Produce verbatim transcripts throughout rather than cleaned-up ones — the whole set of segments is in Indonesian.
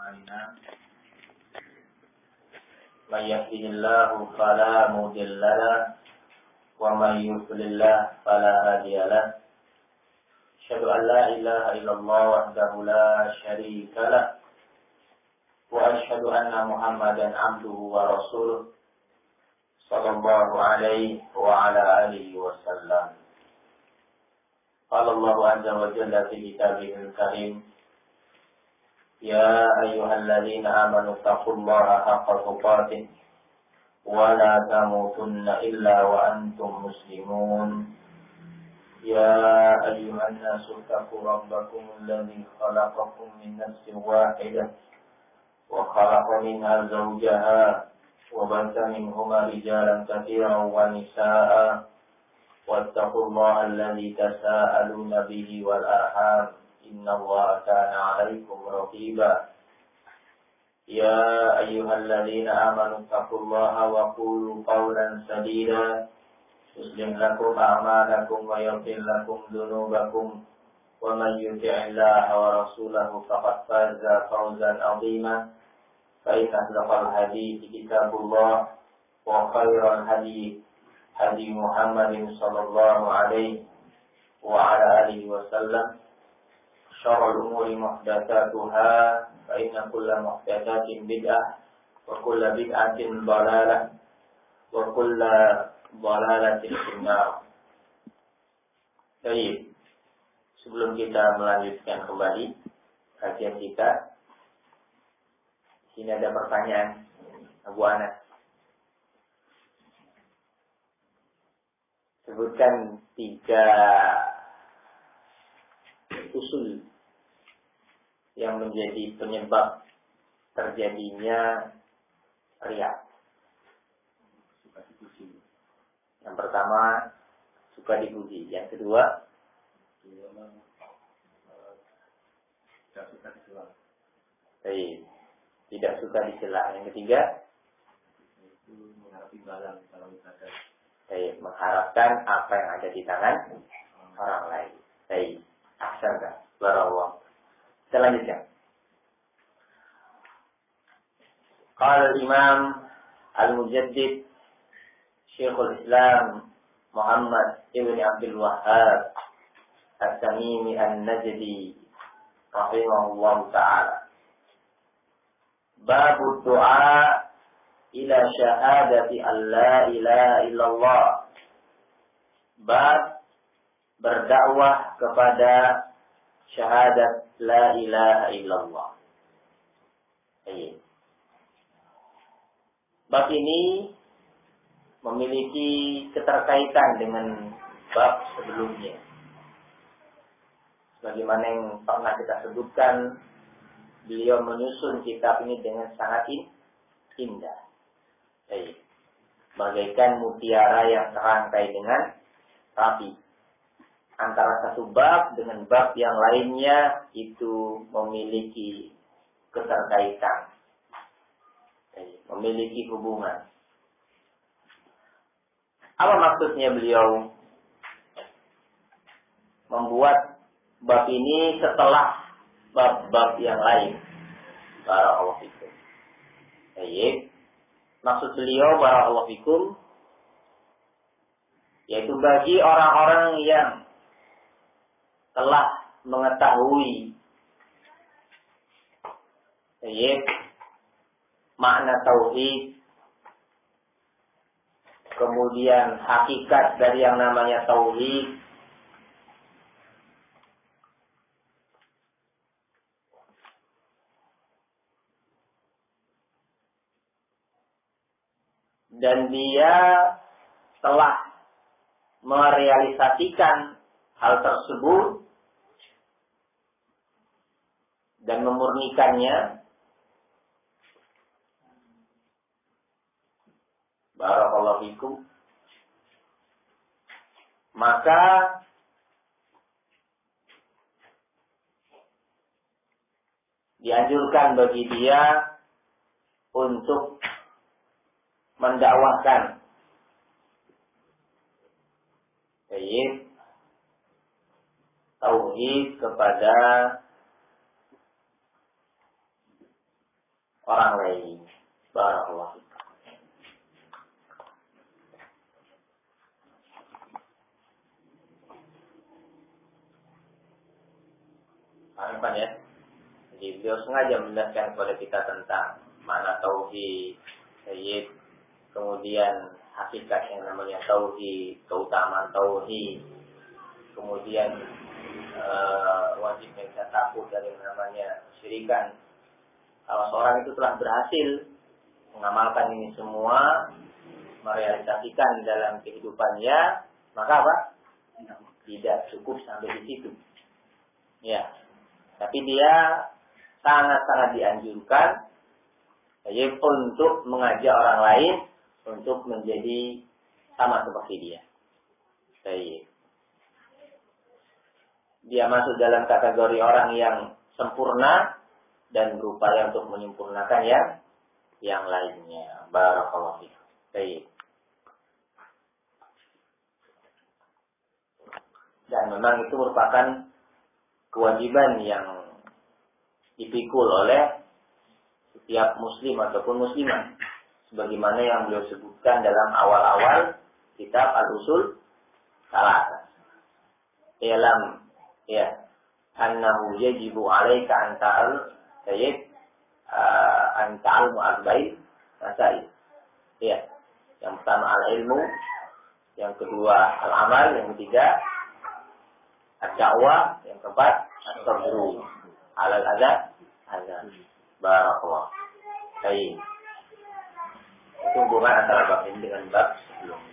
أعمالنا من يهده الله فلا مضل له ومن يضلل فلا هادي له أشهد أن لا إله إلا الله وحده لا شريك له وأشهد أن محمدا عبده ورسوله صلى الله عليه وعلى آله وسلم. قال الله عز وجل في كتابه الكريم يا أيها الذين آمنوا اتقوا الله حق تقاته ولا تموتن إلا وأنتم مسلمون يا أيها الناس اتقوا ربكم الذي خلقكم من نفس واحدة وخلق منها زوجها وبث منهما رجالا كثيرا ونساء واتقوا الله الذي تساءلون به والأرحام إن الله كان عليكم رقيبا يا أيها الذين آمنوا اتقوا الله وقولوا قولا سديدا يصلح لكم أعمالكم ويغفر لكم ذنوبكم ومن يطع الله ورسوله فقد فاز فوزا عظيما فإن أصدق الحديث كتاب الله وخير الهدي هدي محمد صلى الله عليه وعلى آله وسلم شر الأمور محدثاتها فإن كل محدثات بدعة وكل بدعة ضلالة وكل ضلالة في النار. Baik, sebelum kita melanjutkan kembali kajian kita, sini ada pertanyaan Abu Anas. Sebutkan tiga usul yang menjadi penyebab terjadinya riya. Yang pertama, suka dipuji. Yang kedua, tidak suka dicela. Baik, tidak suka dicela. Yang ketiga, itu mengharap imbalan kalau ibadah. Baik, mengharapkan apa yang ada di tangan orang lain. Baik, ahsanta, barakallahu. Kita lanjutkan. Qala al-Imam Al-Mujaddid Syekhul Islam Muhammad Ibn Abdul Wahhab At-Tamimi An-Najdi rahimahullahu ta'ala. Bab du'a ila syahadati an la ilaha illallah. Bab berdakwah kepada syahadat la ilaha illallah. Baik. Bab ini memiliki keterkaitan dengan bab sebelumnya. Sebagaimana yang pernah kita sebutkan, beliau menyusun kitab ini dengan sangat indah. Baik. Bagaikan mutiara yang terangkai dengan rapi. Antara satu bab dengan bab yang lainnya itu memiliki keterkaitan, memiliki hubungan. Apa maksudnya beliau membuat bab ini setelah bab-bab yang lain? Barakallahu fikum. Baik. Maksud beliau barakallahu fikum yaitu bagi orang-orang yang telah mengetahui baik makna tauhid, kemudian hakikat dari yang namanya tauhid, dan dia telah merealisasikan hal tersebut dan memurnikannya, barakallahu fikum, maka dianjurkan bagi dia untuk mendakwahkan baik tauhid kepada orang lain. Barakallahu fiik. Paham ya? Jadi beliau sengaja menjelaskan kepada kita tentang makna tauhid, sayyid, kemudian hakikat yang namanya tauhid, keutamaan tauhid, kemudian uh, wajib kita takut dari yang namanya kesyirikan. Kalau seorang itu telah berhasil mengamalkan ini semua, merealisasikan dalam kehidupannya, maka apa? Tidak cukup sampai di situ. Ya. Tapi dia sangat-sangat dianjurkan yaitu untuk mengajak orang lain untuk menjadi sama seperti dia. Baik. Dia masuk dalam kategori orang yang sempurna dan berupaya untuk menyempurnakan yang yang lainnya. Barakallahu fiik. Baik. Dan memang itu merupakan kewajiban yang dipikul oleh setiap muslim ataupun muslimah, sebagaimana yang beliau sebutkan dalam awal-awal kitab Al-Usul Salasah. I'lam ya annahu yajibu 'alaika an ta'al sayyid an ta'al mu'arba'in masail. Ya, yang pertama al-ilmu, yang kedua al-amal, yang ketiga ad-da'wah, yang keempat as-sabru 'alal adab azab. Barakallah. Baik. Itu hubungan antara bab ini dengan bab sebelumnya.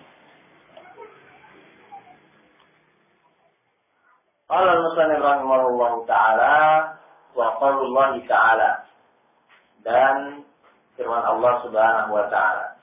Qala al-musannif rahimahullahu ta'ala wa qaulullah ta'ala, dan firman Allah Subhanahu wa ta'ala.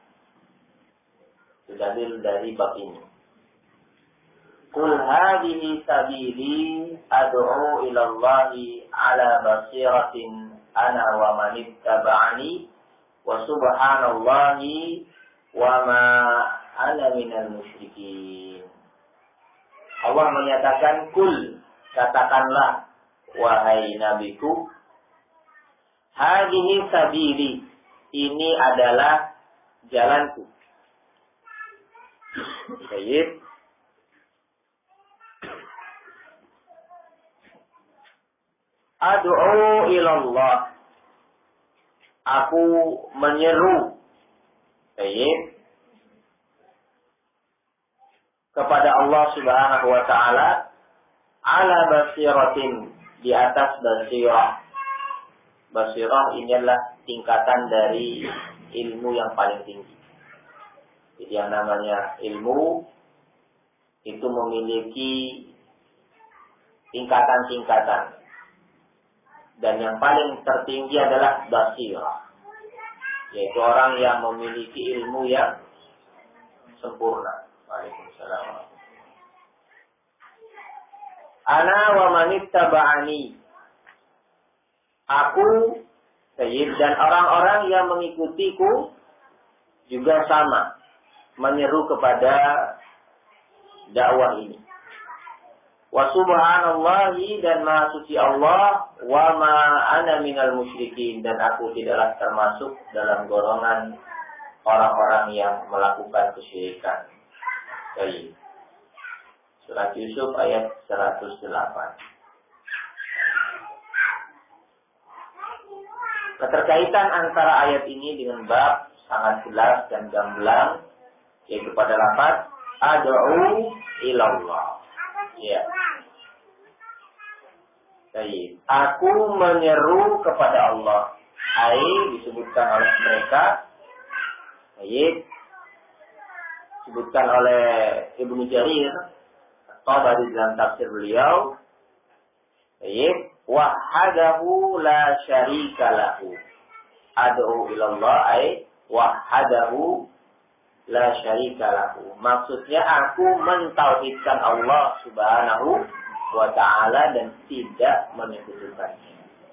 Sudah dari bab ini. Qul hadhihi sabili ad'u ila Allahi ala basiratin ana wa man ittaba'ani wa subhanallahi wa ma ana minal musyrikin. Allah menyatakan, kul, katakanlah wahai nabiku, hadhihi sabili, ini adalah jalanku. Baik. Ad'u ilallah, aku menyeru, baik, kepada Allah Subhanahu wa ta'ala, ala basiratin, di atas basirah. Basirah ini adalah tingkatan dari ilmu yang paling tinggi. Jadi yang namanya ilmu itu memiliki tingkatan-tingkatan. Dan yang paling tertinggi adalah basirah, yaitu orang yang memiliki ilmu yang sempurna. Waalaikumsalam. Ana wa manittaba'ani, aku, sayyid, dan orang-orang yang mengikutiku juga sama, menyeru kepada dakwah ini. Wa subhanallahi, dan maha suci Allah, wa ma ana minal musyrikin, dan aku tidaklah termasuk dalam golongan orang-orang yang melakukan kesyirikan. Baik. Surat Yusuf ayat seratus delapan. Keterkaitan antara ayat ini dengan bab sangat jelas dan gamblang, yaitu pada lafaz ad'u ilallah. Ya. Baik. Aku menyeru kepada Allah. Ai disebutkan oleh mereka. Baik. Disebutkan oleh Ibnu Jarir Tabari dalam tafsir beliau. Baik. Wahadahu la syarika lahu. Ad'u ilallah ai wahadahu la syarika lahu. Maksudnya aku mentauhidkan Allah Subhanahu wa ta'ala dan tidak menyekutukannya.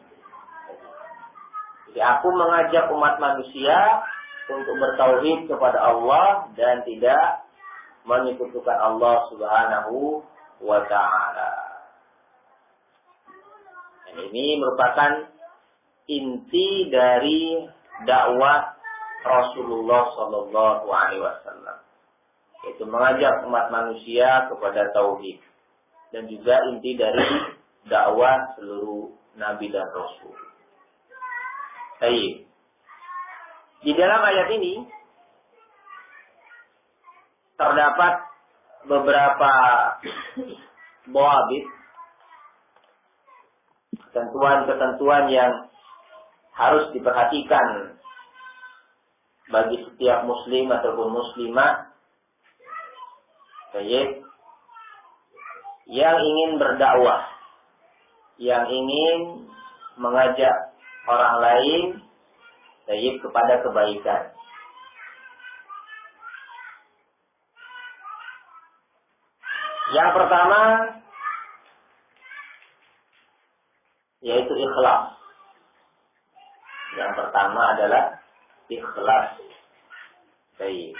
Jadi aku mengajak umat manusia untuk bertauhid kepada Allah dan tidak menyekutukan Allah Subhanahu wa ta'ala. Dan ini merupakan inti dari dakwah Rasulullah Shallallahu Alaihi Wasallam, yaitu mengajak umat manusia kepada tauhid, dan juga inti dari dakwah seluruh nabi dan rasul. Baik. Di dalam ayat ini terdapat beberapa bawabit, ketentuan-ketentuan yang harus diperhatikan bagi setiap muslim ataupun muslimah, baik, yang ingin berdakwah, yang ingin mengajak orang lain, baik, kepada kebaikan. Yang pertama yaitu ikhlas. Yang pertama adalah ikhlas. Baik.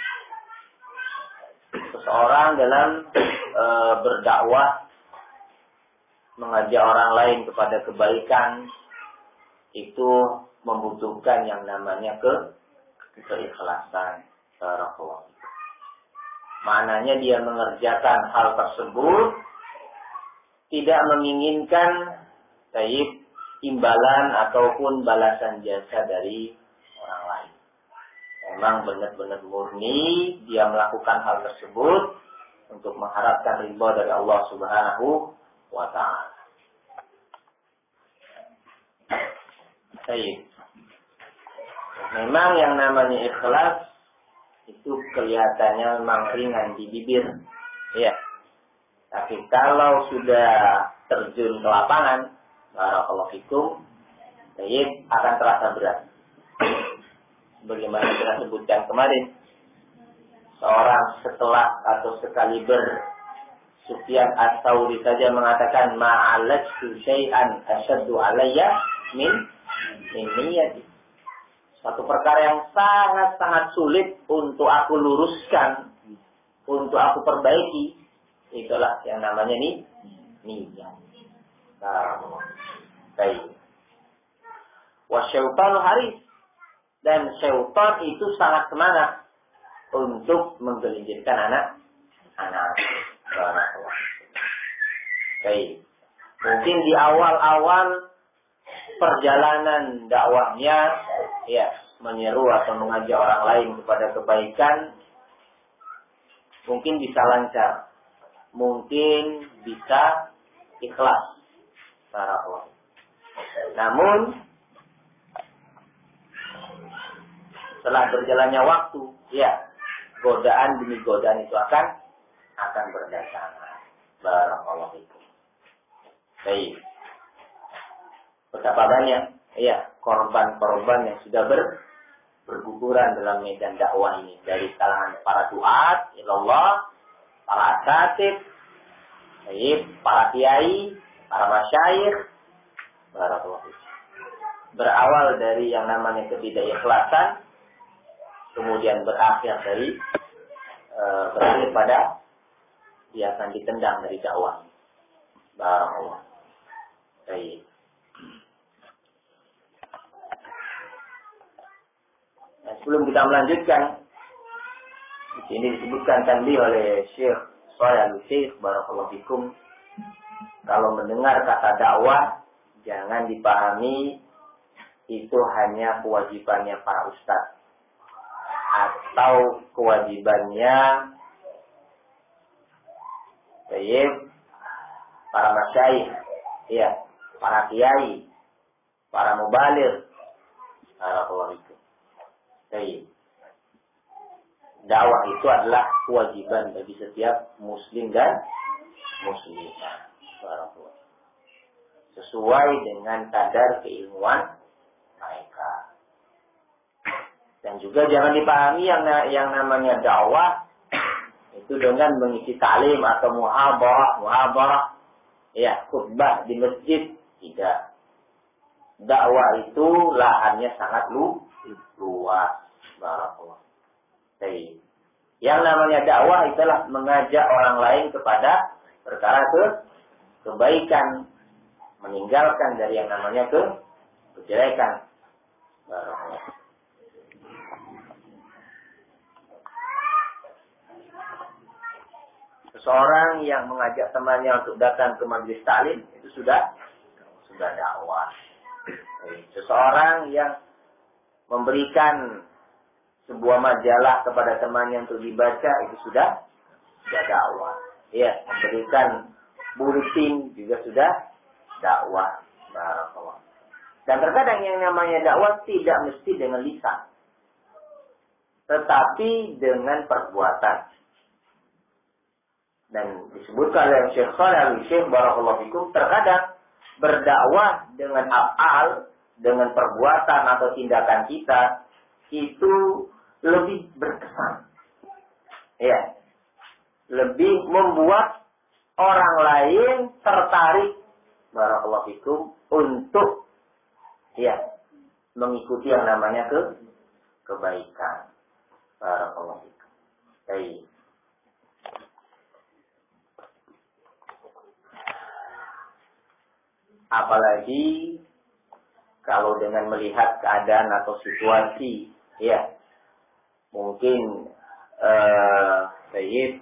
Seseorang dalam e, berdakwah, mengajak orang lain kepada kebaikan, itu membutuhkan yang namanya ke keikhlasan. Barakallahu. Maknanya dia mengerjakan hal tersebut tidak menginginkan baik imbalan ataupun balasan jasa dari orang lain. Memang benar-benar murni dia melakukan hal tersebut untuk mengharapkan ridha dari Allah Subhanahu wa Ta'ala. Baik. Memang yang namanya ikhlas itu kelihatannya memang ringan di bibir, ya. Tapi kalau sudah terjun ke lapangan, barakallahu fikum, baik, akan terasa berat. Bagaimana kita sebutkan kemarin, seorang setelah atau sekaliber Sufyan Ats-Tsauri saja mengatakan ma'alajtu syai'an asyaddu alayya min min niyati. Suatu perkara yang sangat-sangat sulit untuk aku luruskan, untuk aku perbaiki, itulah yang namanya nih niat. Nah, baik. Wa syaitan haris, dan syaitan itu sangat semangat untuk menggelincirkan anak anak. Baik. Mungkin di awal-awal perjalanan dakwahnya, ya, menyeru atau mengajak orang lain kepada kebaikan, mungkin bisa lancar, mungkin bisa ikhlas. Barakallahu. Namun setelah berjalannya waktu, ya, godaan demi godaan itu akan akan berdatangan. Barakallahu fikum. Baik. Betapa banyak, ya, korban-korban yang sudah ber, berguguran dalam medan dakwah ini, dari kalangan para duat ilallah, para asatid, para kiai, para masyayikh. Barakallahu fikum. Berawal dari yang namanya ketidakikhlasan, kemudian berakhir dari e, berakhir pada dia akan ditendang dari dakwah. Barakallahu. Baik. Nah, sebelum kita melanjutkan, di sini disebutkan tadi oleh Syekh Shalih Al-Utsaimin, barakallahu fikum, kalau mendengar kata dakwah jangan dipahami itu hanya kewajibannya para ustaz atau kewajibannya baik para masyayikh, ya, para kiai, para mubaligh. Barakallahu fikum. Baik. Dakwah itu adalah kewajiban bagi setiap muslim dan muslimah. Barakallahu. Sesuai dengan kadar keilmuan mereka. Dan juga jangan dipahami yang yang namanya dakwah itu dengan mengisi ta'lim atau muhabarah, muhabarah, ya, khutbah di masjid. Tidak. Dakwah itu lahannya sangat lu, luas. Barakallahu. Baik. Yang namanya dakwah itulah mengajak orang lain kepada perkara ke kebaikan, meninggalkan dari yang namanya ke kejelekan. Barakallahu. Seseorang yang mengajak temannya untuk datang ke majelis taklim itu sudah sudah dakwah. Seseorang yang memberikan sebuah majalah kepada temannya untuk dibaca itu sudah sudah dakwah. Ya, memberikan buletin juga sudah dakwah. Barakallahu. Dan terkadang yang namanya dakwah tidak mesti dengan lisan, tetapi dengan perbuatan. Dan disebutkan oleh Syekh Shalih Al-Syekh barakallahu fikum, terkadang berdakwah dengan af'al, dengan perbuatan atau tindakan kita itu lebih berkesan. Ya. Lebih membuat orang lain tertarik barakallahu fikum untuk ya mengikuti yang namanya ke kebaikan. Barakallahu fikum. Baik. Apalagi kalau dengan melihat keadaan atau situasi, ya mungkin eh, Sayyid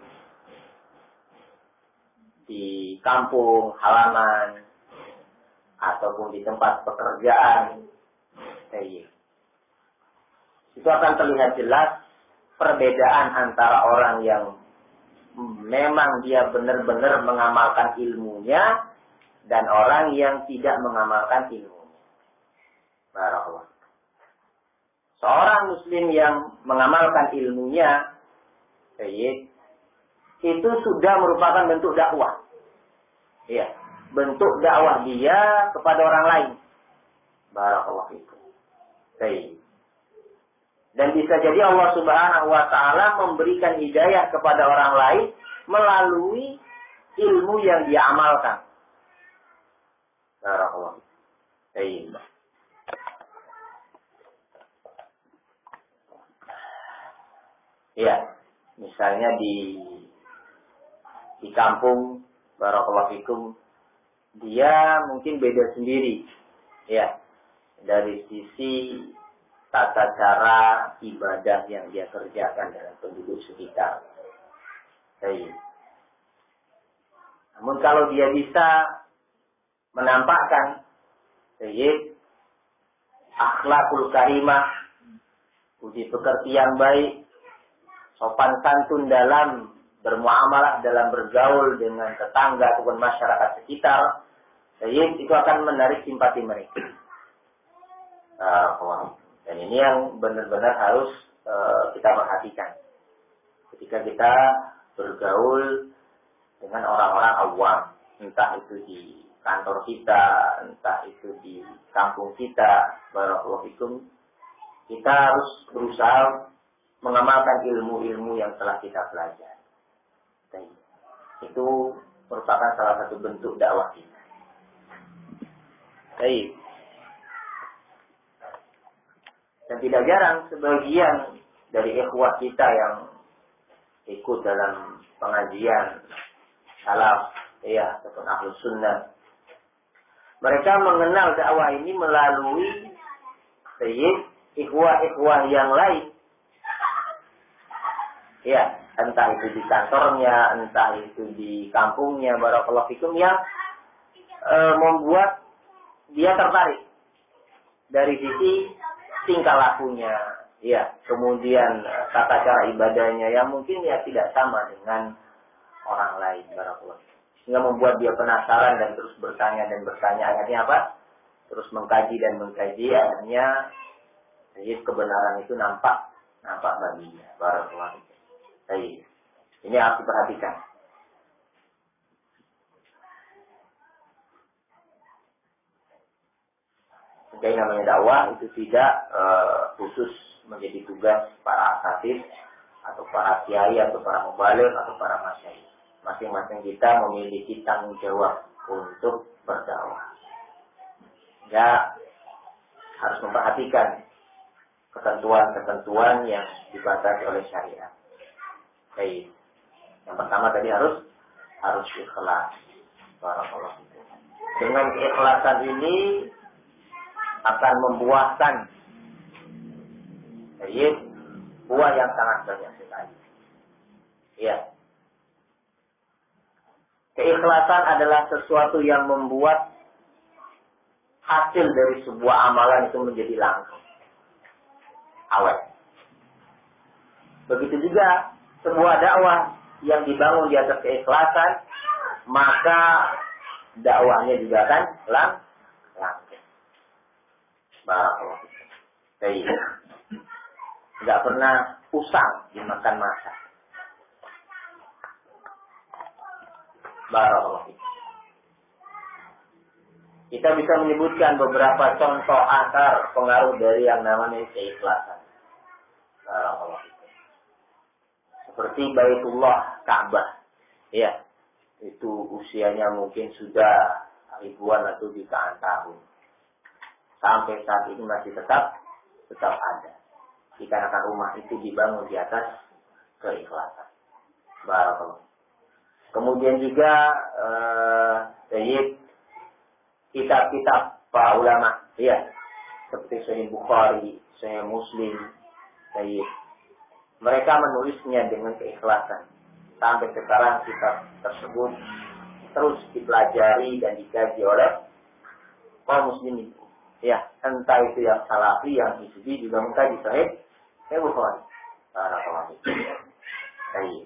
di kampung halaman ataupun di tempat pekerjaan, Sayyid, itu akan terlihat jelas perbedaan antara orang yang memang dia benar-benar mengamalkan ilmunya dan orang yang tidak mengamalkan ilmunya. Barakallahu. Seorang muslim yang mengamalkan ilmunya, Sayyid, itu sudah merupakan bentuk dakwah. Iya, bentuk dakwah dia kepada orang lain. Barakallahu fikum. Sayyid. Dan bisa jadi Allah Subhanahu wa taala memberikan hidayah kepada orang lain melalui ilmu yang dia amalkan. Barakallahu. Baik. Ya, misalnya di di kampung barakallahu fikum, dia mungkin beda sendiri. Ya. Dari sisi tata cara ibadah yang dia kerjakan dalam penduduk sekitar. Baik. Namun kalau dia bisa menampakkan Sayyid akhlakul karimah, budi pekerti yang baik, sopan santun dalam bermuamalah, dalam bergaul dengan tetangga ataupun masyarakat sekitar, Sayyid itu akan menarik simpati mereka. Uh, dan ini yang benar-benar harus uh, kita perhatikan ketika kita bergaul dengan orang-orang awam, entah itu di kantor kita, entah itu di kampung kita, barakallahu fikum, kita harus berusaha mengamalkan ilmu-ilmu yang telah kita pelajari. Itu merupakan salah satu bentuk dakwah kita. Baik. Dan tidak jarang sebagian dari ikhwah kita yang ikut dalam pengajian salaf, ya, ataupun ahlus sunnah, mereka mengenal dakwah ini melalui Sayyid ikhwah-ikhwah yang lain. Ya, entah itu di kantornya, entah itu di kampungnya, barakallahu fikum, yang e, membuat dia tertarik dari sisi tingkah lakunya, ya, kemudian tata cara ibadahnya yang mungkin ya tidak sama dengan orang lain, barakallahu fikum. Sehingga membuat dia penasaran dan terus bertanya dan bertanya. Akhirnya apa? Terus mengkaji dan mengkaji. Akhirnya jadi kebenaran itu nampak nampak baginya. Barakallahu fikum. Baik. Ini harus diperhatikan. Jadi namanya dakwah itu tidak uh, khusus menjadi tugas para asatidz atau para kiai atau para mubaligh atau para masyayikh. Masing-masing kita memiliki tanggung jawab untuk berdakwah. Ya, harus memperhatikan ketentuan-ketentuan yang dibatasi oleh syariat. Baik. Yang pertama tadi harus harus ikhlas. Barakallahu fikum. Dengan keikhlasan ini akan membuahkan baik buah yang sangat banyak sekali. Ya. Keikhlasan adalah sesuatu yang membuat hasil dari sebuah amalan itu menjadi langgeng, awet. Begitu juga sebuah dakwah yang dibangun di atas keikhlasan, maka dakwahnya juga akan lang langgeng. Barakallahu fiik. Baik. Tidak pernah usang dimakan masa. Barakallahu fiik. Kita bisa menyebutkan beberapa contoh akar pengaruh dari yang namanya keikhlasan. Barakallahu fiik. Seperti Baitullah Ka'bah. Ya, itu usianya mungkin sudah ribuan atau jutaan tahun. Sampai saat ini masih tetap tetap ada. Dikarenakan rumah itu dibangun di atas keikhlasan. Barakallahu. Kemudian juga eh, kitab-kitab para ulama, ya, seperti Sahih Bukhari, Sahih Muslim, Sahih. Mereka menulisnya dengan keikhlasan. Sampai sekarang kitab tersebut terus dipelajari dan dikaji oleh kaum muslimin. Ya, entah itu yang salafi, yang hizbi juga mengkaji Sahih Sahih Bukhari. Barakallahu fiik. Baik.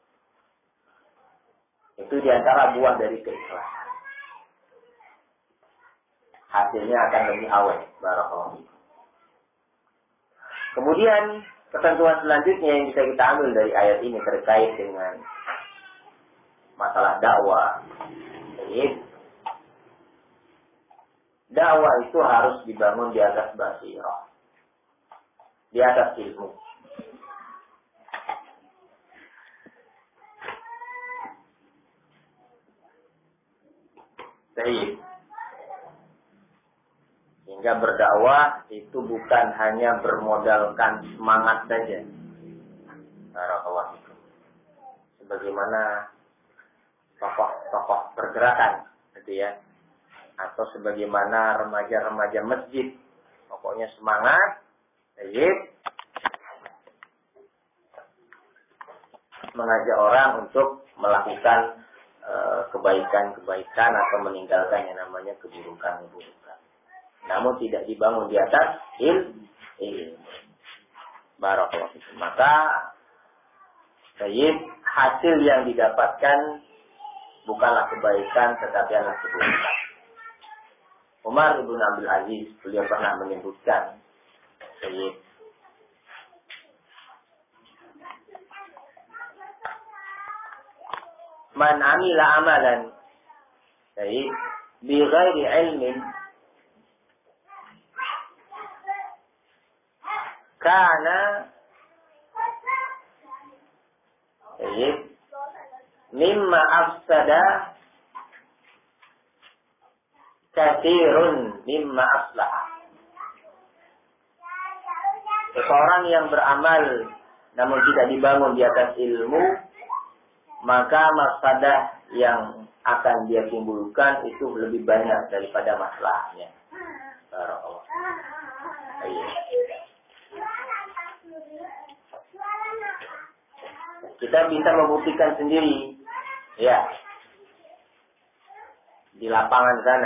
Itu diantara buah dari keikhlasan. Hasilnya akan lebih awet. Barakallahu fiik. Kemudian ketentuan selanjutnya yang bisa kita ambil dari ayat ini terkait dengan masalah dakwah. Jadi, dakwah itu harus dibangun di atas basirah, di atas ilmu. Baik. Sehingga berdakwah itu bukan hanya bermodalkan semangat saja. Barakallahu fikum. Sebagaimana tokoh-tokoh pergerakan, gitu ya. Atau sebagaimana remaja-remaja masjid. Pokoknya semangat, baik. Mengajak orang untuk melakukan uh, kebaikan-kebaikan atau meninggalkan yang namanya keburukan-keburukan. Namun tidak dibangun di atas ilmu. Barakallahu fikum. Maka baik, hasil yang didapatkan bukanlah kebaikan tetapi adalah keburukan. Umar ibn Abdul Aziz beliau pernah menyebutkan baik, man amila amalan baik bi ghairi ilmin kana baik mimma afsada katsirun mimma aslaha. Seseorang yang beramal namun tidak dibangun di atas ilmu, maka mafsadah yang akan dia timbulkan itu lebih banyak daripada masalahnya. Barakallahu. Kita bisa membuktikan sendiri, ya, di lapangan sana,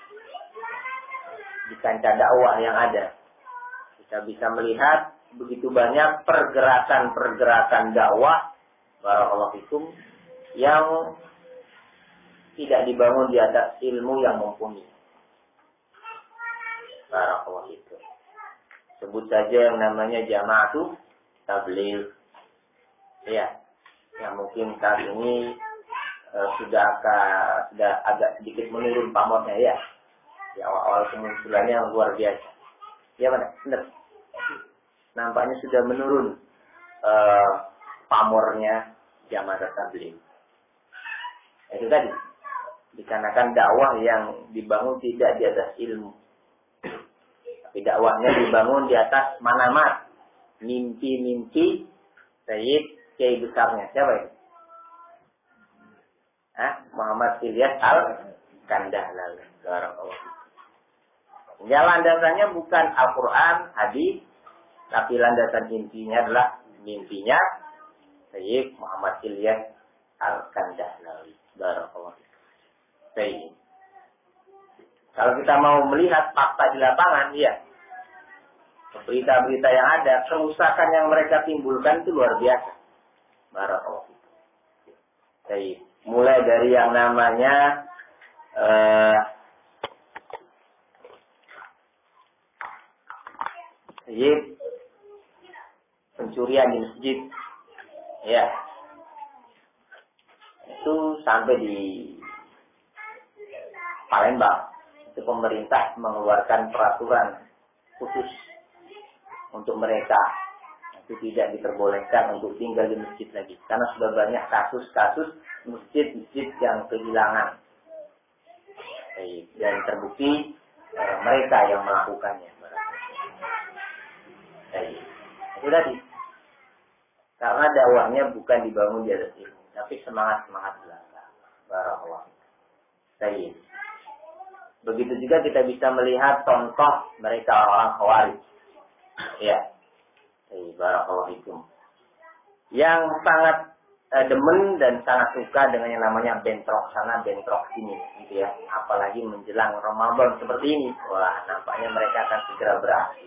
di kancah dakwah yang ada. Kita bisa melihat begitu banyak pergerakan-pergerakan dakwah, barakallahu fikum, yang tidak dibangun di atas ilmu yang mumpuni. Barakallahu fikum. Sebut saja yang namanya Jama'atu Tabligh. Ya, yang mungkin saat ini e, sudah agak, sudah agak sedikit menurun pamornya, ya. Di awal-awal kemunculannya yang luar biasa. Ya mana? Benar. Nampaknya sudah menurun e, pamornya Jamaah Tabligh. Itu tadi. Dikarenakan dakwah yang dibangun tidak di atas ilmu. Tapi dakwahnya dibangun di atas manamat. Mimpi-mimpi Sayyid kiai besarnya. Siapa itu? Hah? Muhammad Ilyas Al-Kandahlawi. Ya, landasannya bukan Al-Quran, hadis, tapi landasan intinya adalah mimpinya Sayyid Muhammad Ilyas Al-Kandahlawi. Barakallahu. Baik. Kalau kita mau melihat fakta di lapangan, ya, berita-berita yang ada, kerusakan yang mereka timbulkan itu luar biasa. Barakallahu. Baik. Mulai dari yang namanya uh, Sayyid pencurian di masjid, ya, itu sampai di Palembang, itu pemerintah mengeluarkan peraturan khusus untuk mereka, itu tidak diperbolehkan untuk tinggal di masjid lagi, karena sudah banyak kasus-kasus masjid-masjid yang kehilangan, dan terbukti eh, mereka yang melakukannya. Itu tadi, karena dakwahnya bukan dibangun di atas ilmu, tapi semangat-semangat belaka. Barakallahu. Baik. Begitu juga kita bisa melihat contoh mereka orang Khawarij. Ya. Baik, barakallahu. Yang sangat eh, demen dan sangat suka dengan yang namanya bentrok sana, bentrok sini, gitu ya. Apalagi menjelang Ramadan seperti ini. Wah, nampaknya mereka akan segera beraksi.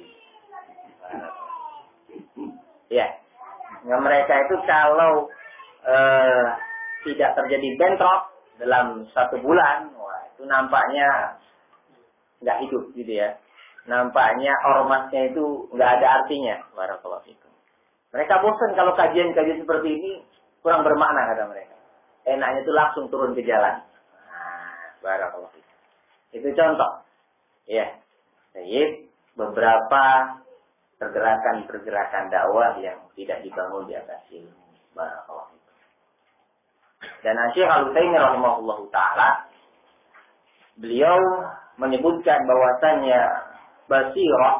Ya, nah, mereka itu kalau eh, tidak terjadi bentrok dalam satu bulan, wah, itu nampaknya nggak hidup, gitu ya. Nampaknya ormasnya itu nggak ada artinya. Barakallahu fikum. Mereka bosan kalau kajian-kajian seperti ini kurang bermakna, kata mereka. Enaknya itu langsung turun ke jalan. Nah, barakallahu fikum. Itu contoh. Ya, jadi beberapa pergerakan-pergerakan dakwah yang tidak dibangun di atas ilmu. Barakallahu fikum. Dan Syekh Al-Utsaimin rahimahullahu taala, beliau menyebutkan bahwasannya basirah,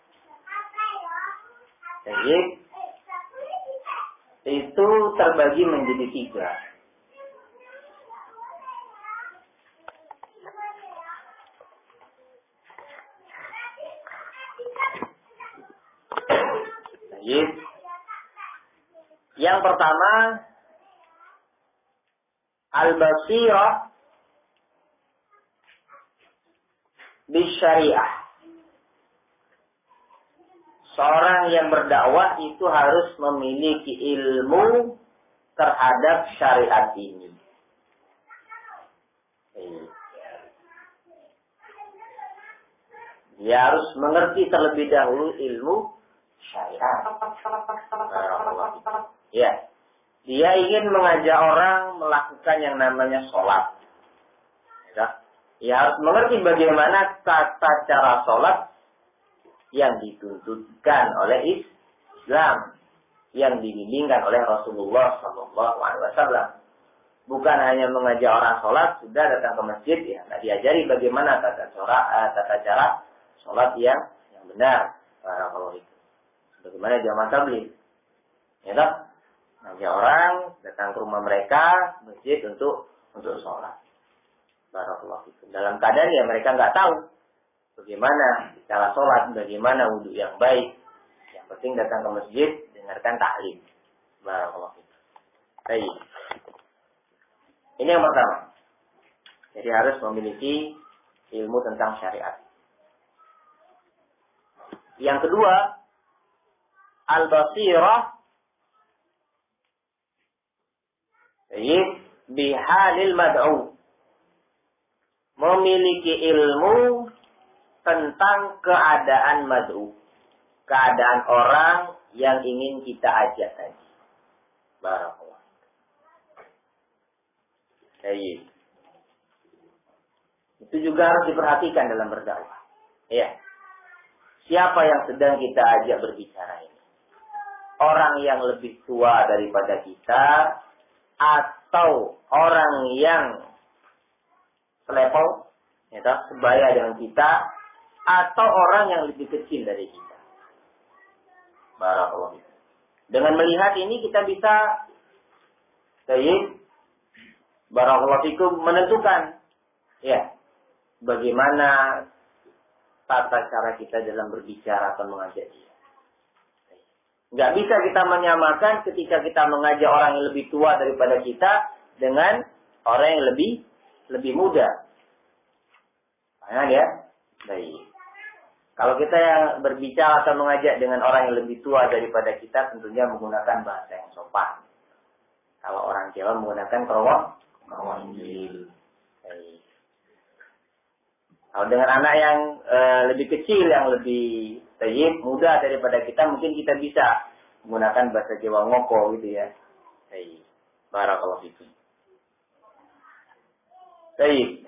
jadi itu terbagi menjadi tiga. Jadi, yang pertama al-basirah bisyariah. Seorang yang berdakwah itu harus memiliki ilmu terhadap syariat ini. Dia harus mengerti terlebih dahulu ilmu syariat. Ya, dia ingin mengajak orang melakukan yang namanya sholat. Ya, dia harus mengerti bagaimana tata cara sholat yang dituntutkan oleh Islam, yang dibimbingkan oleh Rasulullah Sallallahu Alaihi Wasallam. Bukan hanya mengajak orang sholat, sudah datang ke masjid, ya, nah diajari bagaimana tata cara, tata cara sholat yang yang benar. Barakallahu fikum. Bagaimana jamaah tabligh, ya tak? Ngajak orang datang ke rumah mereka, masjid untuk untuk sholat. Barakallahu fikum. Dalam keadaan ya mereka nggak tahu bagaimana cara sholat, bagaimana wudhu yang baik. Yang penting datang ke masjid, dengarkan taklim. Barakallahu fikum. Baik. Ini yang pertama. Jadi harus memiliki ilmu tentang syariat. Yang kedua, al-basirah bihalil mad'u. Memiliki ilmu tentang keadaan mad'u. Keadaan orang yang ingin kita ajak tadi. Barakallah. Baik. Itu juga harus diperhatikan dalam berdakwah. Ya. Siapa yang sedang kita ajak berbicara ini? Orang yang lebih tua daripada kita, atau orang yang selevel, ya, sebaya dengan kita, atau orang yang lebih kecil dari kita. Barakallahu. Dengan melihat ini kita bisa, baik, barakallahu fikum, menentukan, ya, bagaimana tata cara kita dalam berbicara atau mengajak dia. Nggak bisa kita menyamakan ketika kita mengajak orang yang lebih tua daripada kita dengan orang yang lebih lebih muda. Paham ya? Baik. Kalau kita yang berbicara atau mengajak dengan orang yang lebih tua daripada kita, tentunya menggunakan bahasa yang sopan. Kalau orang Jawa menggunakan kerowok, kerowok Injil. Baik. Kalau dengan anak yang e, lebih kecil, yang lebih tayyib, muda daripada kita, mungkin kita bisa menggunakan bahasa Jawa ngoko gitu ya. Baik. Barakallahu fikum. Baik.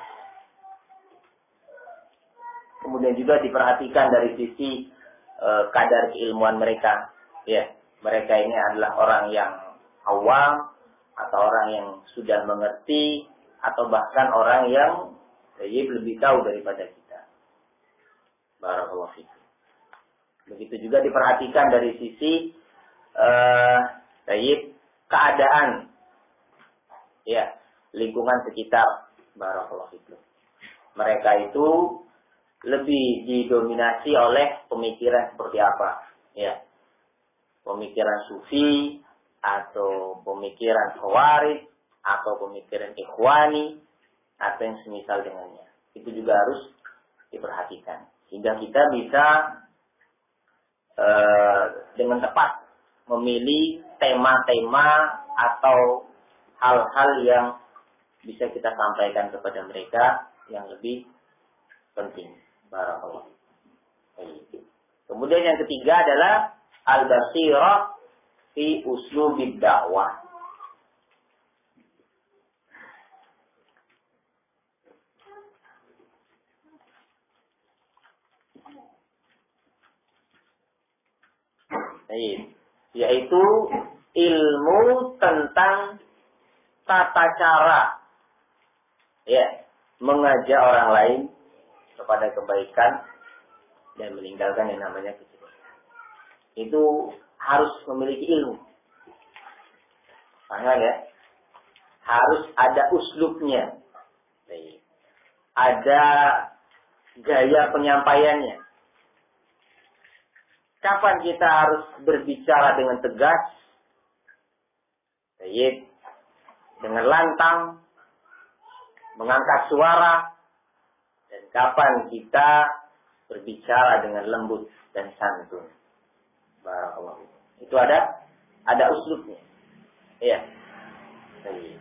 Kemudian juga diperhatikan dari sisi e, kadar keilmuan mereka. Ya, mereka ini adalah orang yang awam atau orang yang sudah mengerti atau bahkan orang yang tayyib lebih tahu daripada kita. Barakallahu fikum. Begitu juga diperhatikan dari sisi uh, tayyib keadaan, ya, lingkungan sekitar. Barakallahu fikum. Mereka itu lebih didominasi oleh pemikiran seperti apa? Ya, pemikiran sufi atau pemikiran khawarij atau pemikiran ikhwani atau yang semisal dengannya. Itu juga harus diperhatikan sehingga kita bisa uh, dengan tepat memilih tema-tema atau hal-hal yang bisa kita sampaikan kepada mereka yang lebih penting. Barakallahu. Kemudian yang ketiga adalah al-basirah fi uslubid dakwah. Yaitu ilmu tentang tata cara, ya, mengajak orang lain kepada kebaikan dan meninggalkan yang namanya kejelekan. Itu harus memiliki ilmu. Paham ya? Harus ada uslubnya. Ada gaya penyampaiannya. Kapan kita harus berbicara dengan tegas? Dengan lantang, mengangkat suara. Dan kapan kita berbicara dengan lembut dan santun. Barakallahu. Itu ada ada uslubnya. Iya. Baik.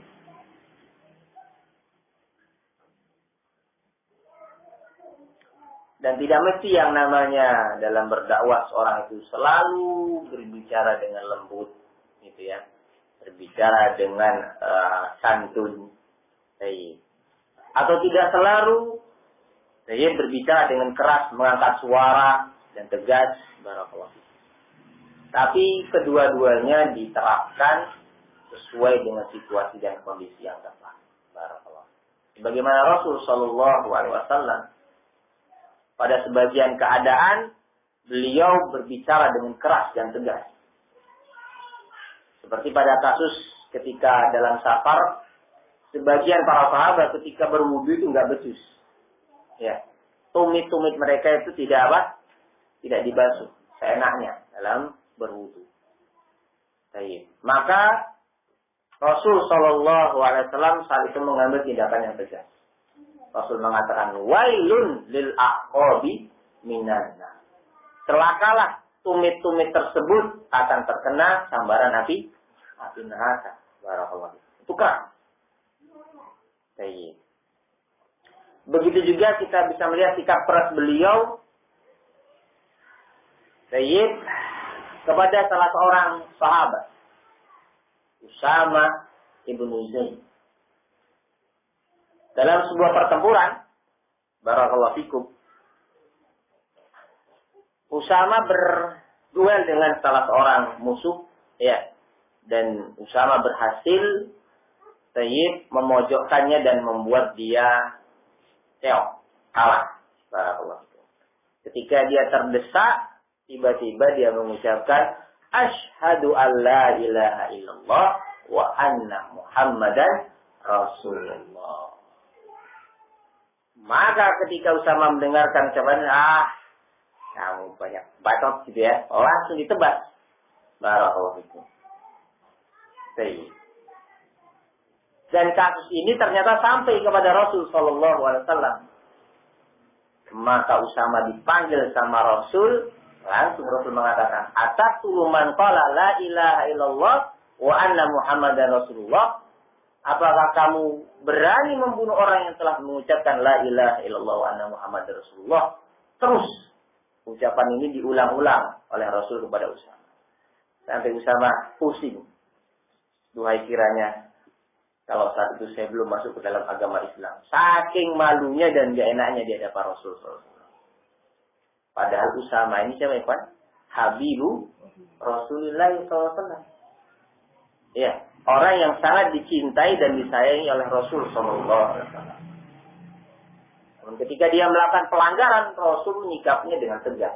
Dan tidak mesti yang namanya dalam berdakwah seorang itu selalu berbicara dengan lembut, gitu ya. Berbicara dengan uh, santun. Baik. Atau tidak selalu saya berbicara dengan keras, mengangkat suara dan tegas. Barakallahu. Tapi kedua-duanya diterapkan sesuai dengan situasi dan kondisi yang tepat. Barakallahu. Bagaimana Rasul Shallallahu Alaihi Wasallam pada sebagian keadaan beliau berbicara dengan keras dan tegas. Seperti pada kasus ketika dalam safar, sebagian para sahabat ketika berwudu itu enggak becus. Ya, tumit-tumit mereka itu tidak apa? Tidak dibasuh, seenaknya dalam berwudu. Baik. Maka Rasul Shallallahu Alaihi Wasallam saat itu mengambil tindakan yang tegas. Rasul mengatakan, wailun lil aqabi minan nar. Celakalah tumit-tumit tersebut akan terkena sambaran api api neraka. Barakallahu. Itu keras. Baik. Begitu juga kita bisa melihat sikap keras beliau Baik kepada salah seorang sahabat, Usama ibnu Zaid. Dalam sebuah pertempuran, barakallahu fikum, Usama berduel dengan salah seorang musuh, ya, dan Usama berhasil Sayyid memojokkannya dan membuat dia keok, kalah. Barakallahu fikum. Ketika dia terdesak, tiba-tiba dia mengucapkan asyhadu an la ilaha illallah wa anna Muhammadan Rasulullah. Maka ketika Usama mendengarkan ucapan, ah, kamu banyak bacot gitu ya, langsung ditebas. Barakallahu fikum. Dan kasus ini ternyata sampai kepada Rasul Sallallahu Alaihi Wasallam. Maka Usama dipanggil sama Rasul, langsung Rasul mengatakan, "Ataqtulu man qala la ilaha illallah wa anna Muhammadan Rasulullah?" Apakah kamu berani membunuh orang yang telah mengucapkan la ilaha illallah wa anna Muhammadan Rasulullah? Terus ucapan ini diulang-ulang oleh Rasul kepada Usama. Sampai Usama pusing. Duhai kiranya kalau saat itu saya belum masuk ke dalam agama Islam. Saking malunya dan gak enaknya di hadapan Rasul sallallahu alaihi wasallam. Padahal Usama ini siapa ya? Habibu Rasulullah sallallahu alaihi wasallam. Ya, orang yang sangat dicintai dan disayangi oleh Rasul sallallahu alaihi wasallam. Dan ketika dia melakukan pelanggaran, Rasul menyikapinya dengan tegas.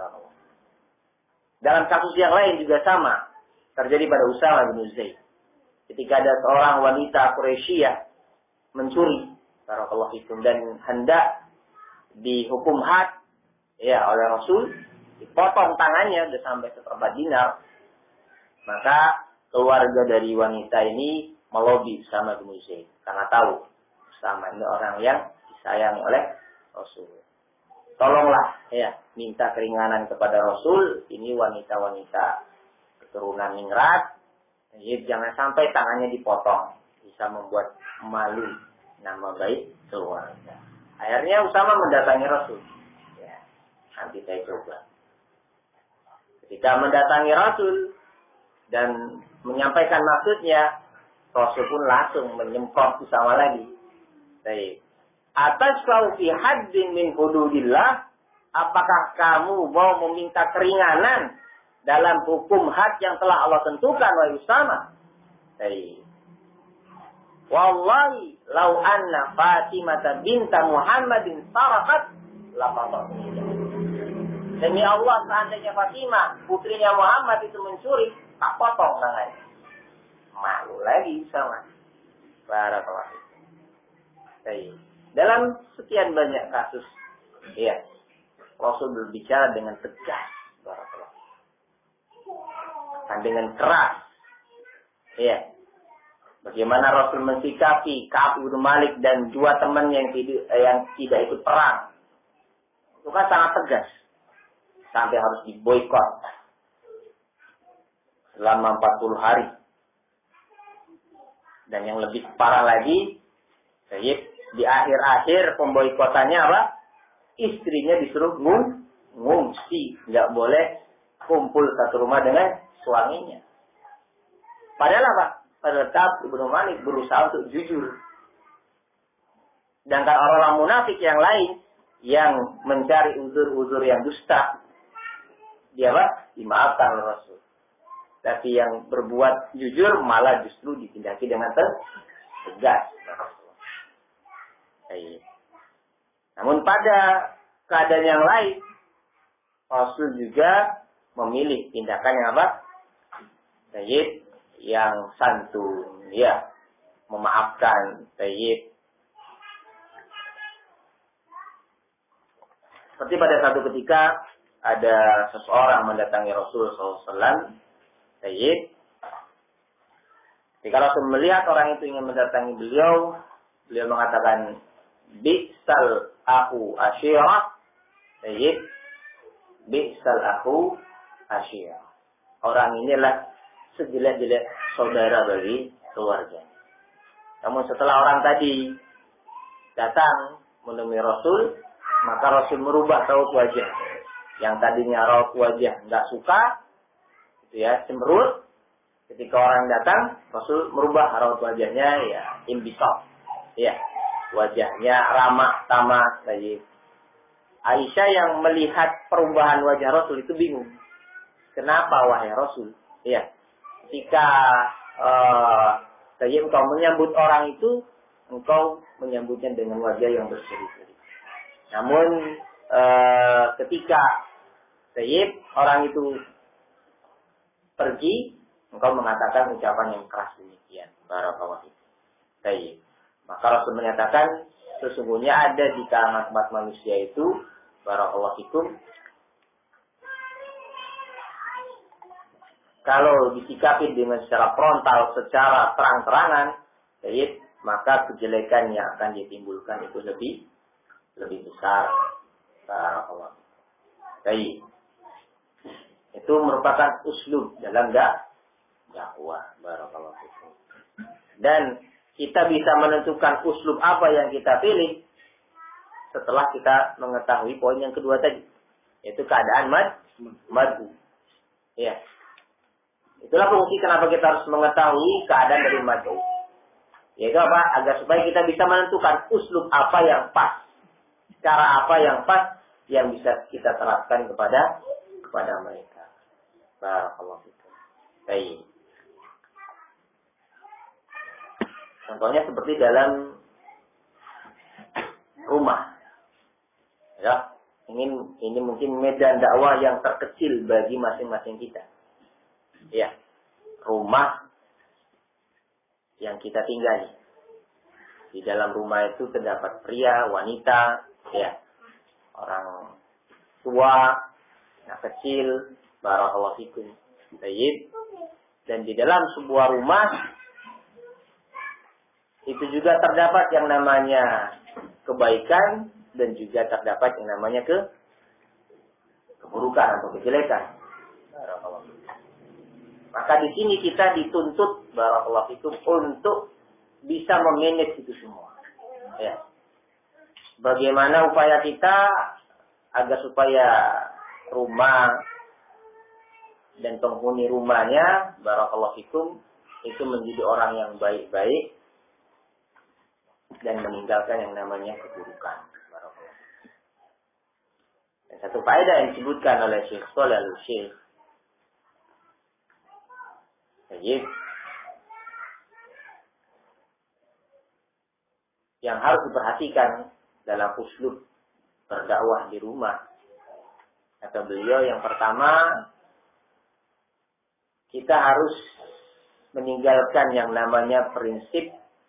Dalam kasus yang lain juga sama. Terjadi pada Usama bin Zaid. Ketika ada seorang wanita Quraisy mencuri, barakallahu fikum, dan hendak dihukum had ya oleh Rasul, dipotong tangannya sudah sampai seperempat dinar. Maka keluarga dari wanita ini melobi Usama bin Zaid karena tahu Usama ini orang yang disayangi oleh Rasul. Tolonglah ya, minta keringanan kepada Rasul, ini wanita-wanita keturunan ningrat. Jadi jangan sampai tangannya dipotong, bisa membuat malu nama baik keluarga. Akhirnya Usama mendatangi Rasul. Ya, nanti saya coba. Ketika mendatangi Rasul dan menyampaikan maksudnya, Rasul pun langsung menyemprot Usama lagi. Baik. Atas kau fi haddin min hududillah, apakah kamu mau meminta keringanan dalam hukum had yang telah Allah tentukan, wahai Usama? Baik. Wallahi lau anna Fatimah binta Muhammadin sarakat laqata'tu. Demi Allah, seandainya Fatimah putrinya Muhammad itu mencuri, tak potong tangannya. Malu lagi Usama. Barakallahu. Baik. Dalam sekian banyak kasus, ya, Rasul berbicara dengan tegas, barakallahu, dan dengan keras. Ya. Bagaimana Rasul mensikapi Ka'ab bin Malik dan dua teman yang tidak, yang tidak ikut perang. Itu kan sangat tegas. Sampai harus diboikot selama empat puluh hari. Dan yang lebih parah lagi, Sayyid, di akhir-akhir pemboikotannya apa? Istrinya disuruh ngung, ngungsi. Nggak boleh kumpul satu rumah dengan suaminya. Padahal apa? Padahal Ka'ab bin Malik berusaha untuk jujur. Sedangkan orang-orang munafik yang lain yang mencari uzur-uzur yang dusta, dia apa? Dimaafkan oleh Rasul. Tapi yang berbuat jujur malah justru ditindaki dengan tegas. Namun pada keadaan yang lain, Rasul juga memilih tindakan yang apa? Sayyid, yang santun, ya, memaafkan, Sayyid. Seperti pada satu ketika ada seseorang mendatangi Rasul sallallahu alaihi wasallam, Sayyid. Ketika Rasul melihat orang itu ingin mendatangi beliau, beliau mengatakan, Bi'sal aku asyirah, Sayyid, Bi'sal aku asyirah. Orang inilah sejelek-jelek saudara bagi keluarga. Namun setelah orang tadi datang menemui Rasul, maka Rasul merubah raut wajah. Yang tadinya raut wajah nggak suka, itu ya, cemberut. Ketika orang datang, Rasul merubah raut wajahnya, ya, imbisat, ya, wajahnya ramah, tamah. Sayyid. Aisyah yang melihat perubahan wajah Rasul itu bingung. Kenapa wahai Rasul? Ya, ketika uh, Sayyid, engkau menyambut orang itu, engkau menyambutnya dengan wajah yang berseri-seri. Namun uh, ketika Sayyid, orang itu pergi, engkau mengatakan ucapan yang keras demikian. Barakallahu fiik. Sayyid. Maka Rasul menyatakan, sesungguhnya ada di kalangan umat manusia itu, barakallahu fikum, kalau disikapi dengan secara frontal, secara terang-terangan, baik, maka kejelekan yang akan ditimbulkan itu lebih lebih besar. Barakallahu. Baik. Itu merupakan uslub dalam dakwah. Barakallahu fikum. Dan kita bisa menentukan uslub apa yang kita pilih setelah kita mengetahui poin yang kedua tadi, yaitu keadaan mad madu. Ya. Itulah fungsi kenapa kita harus mengetahui keadaan dari madu. Yaitu apa? Agar supaya kita bisa menentukan uslub apa yang pas, cara apa yang pas yang bisa kita terapkan kepada kepada mereka. Barakallahu fikum. Baik. Contohnya seperti dalam rumah. Ya, ini ini mungkin medan dakwah yang terkecil bagi masing-masing kita. Ya, rumah yang kita tinggali. Di dalam rumah itu terdapat pria, wanita, ya, orang tua, anak kecil, barakallahu fikum. Baik. Dan di dalam sebuah rumah itu juga terdapat yang namanya kebaikan dan juga terdapat yang namanya ke keburukan atau kejelekan. Barakallahu fikum. Maka di sini kita dituntut barakallahu fikum untuk bisa memanage itu semua. Ya. Bagaimana upaya kita agar supaya rumah dan penghuni rumahnya barakallahu fikum itu menjadi orang yang baik-baik dan meninggalkan yang namanya keburukan. Barakallahu. Dan satu faedah yang disebutkan oleh Syekh Shalih Al-Syekh, Baik. Yang harus diperhatikan dalam uslub berdakwah di rumah. Kata beliau yang pertama, kita harus meninggalkan yang namanya prinsip